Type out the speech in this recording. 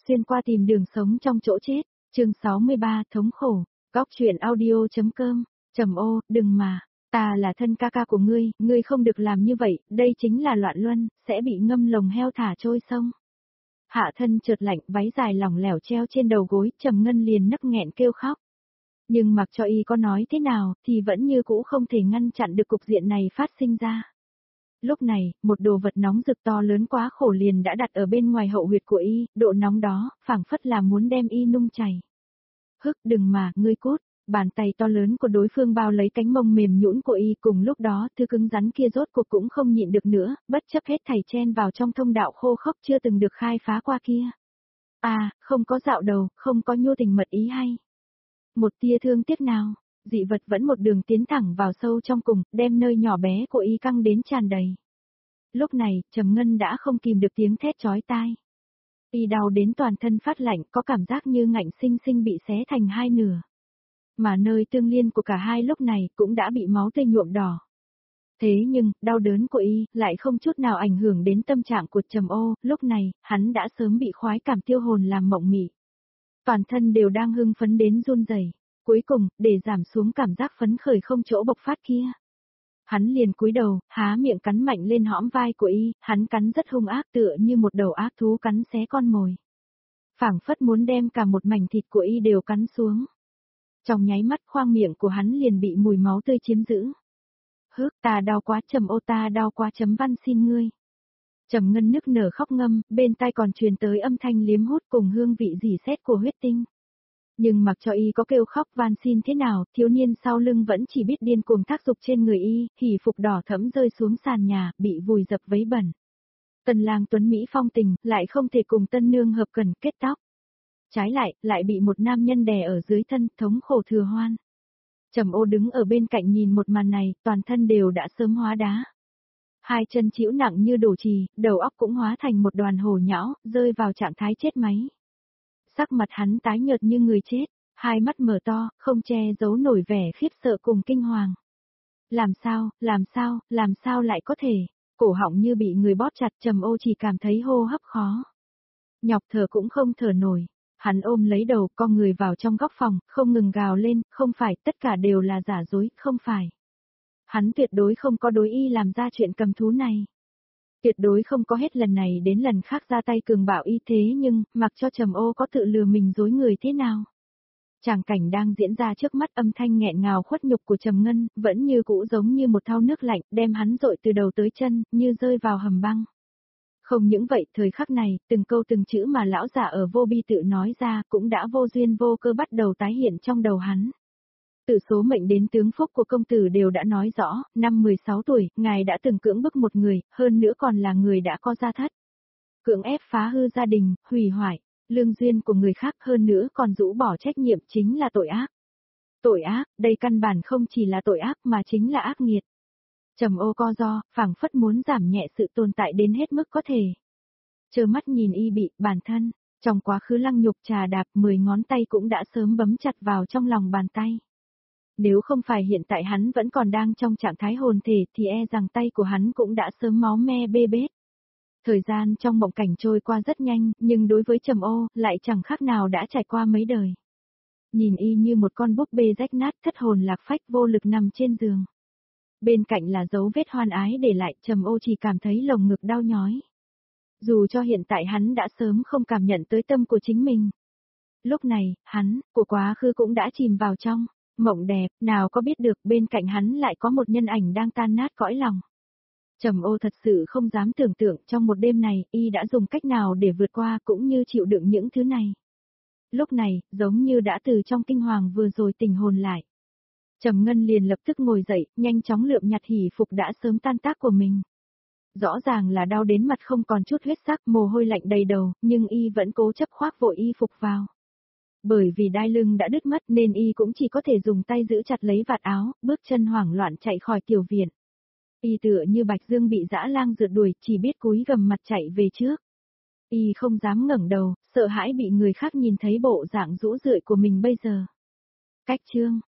xuyên qua tìm đường sống trong chỗ chết, chương 63 thống khổ, góc truyện audio.com, Trầm Ô, đừng mà, ta là thân ca ca của ngươi không được làm như vậy, đây chính là loạn luân, sẽ bị ngâm lồng heo thả trôi sông. Hạ thân chợt lạnh, váy dài lỏng lẻo treo trên đầu gối, Trầm Ngân liền nấc nghẹn kêu khóc. Nhưng mặc cho y có nói thế nào, thì vẫn như cũ không thể ngăn chặn được cục diện này phát sinh ra. Lúc này, một đồ vật nóng rực to lớn quá khổ liền đã đặt ở bên ngoài hậu huyệt của y, độ nóng đó, phảng phất là muốn đem y nung chảy. Hức, đừng mà, ngươi cút, bàn tay to lớn của đối phương bao lấy cánh mông mềm nhũn của y, cùng lúc đó, thứ cứng rắn kia rốt cuộc cũng không nhịn được nữa, bất chấp hết thảy chen vào trong thông đạo khô khốc chưa từng được khai phá qua kia. À, không có dạo đầu, không có nhu tình mật ý hay. Một tia thương tiếc nào, dị vật vẫn một đường tiến thẳng vào sâu trong cùng, đem nơi nhỏ bé của y căng đến tràn đầy. Lúc này, Trầm Ngân đã không kìm được tiếng thét chói tai. Y đau đến toàn thân phát lạnh, có cảm giác như ngạnh sinh sinh bị xé thành hai nửa. Mà nơi tương liên của cả hai lúc này cũng đã bị máu tươi nhuộm đỏ. Thế nhưng, đau đớn của y lại không chút nào ảnh hưởng đến tâm trạng của Trầm Ô, lúc này, hắn đã sớm bị khoái cảm tiêu hồn làm mộng mị. Toàn thân đều đang hưng phấn đến run rẩy. Cuối cùng, để giảm xuống cảm giác phấn khởi không chỗ bộc phát kia. Hắn liền cúi đầu, há miệng cắn mạnh lên hõm vai của y, hắn cắn rất hung ác tựa như một đầu ác thú cắn xé con mồi. Phảng phất muốn đem cả một mảnh thịt của y đều cắn xuống. Trong nháy mắt khoang miệng của hắn liền bị mùi máu tươi chiếm giữ. Hức, ta đau quá, Trầm Ô, ta đau quá, chấm văn xin ngươi. Trầm Ngân nức nở khóc ngâm, bên tai còn truyền tới âm thanh liếm hút cùng hương vị rỉ sét của huyết tinh. Nhưng mặc cho y có kêu khóc van xin thế nào, thiếu niên sau lưng vẫn chỉ biết điên cuồng tác dục trên người y, hỉ phục đỏ thẫm rơi xuống sàn nhà, bị vùi dập vấy bẩn. Tần lang tuấn Mỹ phong tình, lại không thể cùng tân nương hợp cần kết tóc. Trái lại bị một nam nhân đè ở dưới thân, thống khổ thừa hoan. Trầm Ô đứng ở bên cạnh nhìn một màn này, toàn thân đều đã sớm hóa đá. Hai chân chịu nặng như đổ chì, đầu óc cũng hóa thành một đoàn hồ nhão, rơi vào trạng thái chết máy. Sắc mặt hắn tái nhợt như người chết, hai mắt mở to, không che giấu nổi vẻ khiếp sợ cùng kinh hoàng. Làm sao lại có thể, cổ họng như bị người bóp chặt, Trầm Ô chỉ cảm thấy hô hấp khó. Nhọc thở cũng không thở nổi, hắn ôm lấy đầu, con người vào trong góc phòng, không ngừng gào lên, không phải, tất cả đều là giả dối, không phải. Hắn tuyệt đối không có đối y làm ra chuyện cầm thú này. Tuyệt đối không có hết lần này đến lần khác ra tay cường bạo y thế nhưng, mặc cho Trầm Ô có tự lừa mình dối người thế nào. Tràng cảnh đang diễn ra trước mắt, âm thanh nghẹn ngào khuất nhục của Trầm Ngân, vẫn như cũ giống như một thau nước lạnh, đem hắn dội từ đầu tới chân, như rơi vào hầm băng. Không những vậy, thời khắc này, từng câu từng chữ mà lão giả ở vô bi tự nói ra, cũng đã vô duyên vô cơ bắt đầu tái hiện trong đầu hắn. Từ số mệnh đến tướng phúc của công tử đều đã nói rõ, năm 16 tuổi, ngài đã từng cưỡng bức một người, hơn nữa còn là người đã có gia thất. Cưỡng ép phá hư gia đình, hủy hoại, lương duyên của người khác, hơn nữa còn rũ bỏ trách nhiệm, chính là tội ác. Tội ác, đây căn bản không chỉ là tội ác mà chính là ác nghiệt. Trầm Ô co ro, phảng phất muốn giảm nhẹ sự tồn tại đến hết mức có thể. Trơ mắt nhìn y bị, bản thân, trong quá khứ lăng nhục trà đạp, 10 ngón tay cũng đã sớm bấm chặt vào trong lòng bàn tay. Nếu không phải hiện tại hắn vẫn còn đang trong trạng thái hồn thể thì e rằng tay của hắn cũng đã sớm máu me bê bết. Thời gian trong mộng cảnh trôi qua rất nhanh, nhưng đối với Trầm Ô, lại chẳng khác nào đã trải qua mấy đời. Nhìn y như một con búp bê rách nát, thất hồn lạc phách, vô lực nằm trên giường. Bên cạnh là dấu vết hoan ái để lại, Trầm Ô chỉ cảm thấy lồng ngực đau nhói. Dù cho hiện tại hắn đã sớm không cảm nhận tới tâm của chính mình. Lúc này, hắn, của quá khứ cũng đã chìm vào trong mộng đẹp, nào có biết được bên cạnh hắn lại có một nhân ảnh đang tan nát cõi lòng. Trầm Ô thật sự không dám tưởng tượng trong một đêm này, y đã dùng cách nào để vượt qua cũng như chịu đựng những thứ này. Lúc này, giống như đã từ trong kinh hoàng vừa rồi tỉnh hồn lại. Trầm Ngân liền lập tức ngồi dậy, nhanh chóng lượm nhặt hỉ phục đã sớm tan tác của mình. Rõ ràng là đau đến mặt không còn chút huyết sắc, mồ hôi lạnh đầy đầu, nhưng y vẫn cố chấp khoác vội y phục vào. Bởi vì đai lưng đã đứt mất nên y cũng chỉ có thể dùng tay giữ chặt lấy vạt áo, bước chân hoảng loạn chạy khỏi tiểu viện. Y tựa như bạch dương bị dã lang rượt đuổi, chỉ biết cúi gằm mặt chạy về trước. Y không dám ngẩng đầu, sợ hãi bị người khác nhìn thấy bộ dạng rũ rượi của mình bây giờ. Cách chương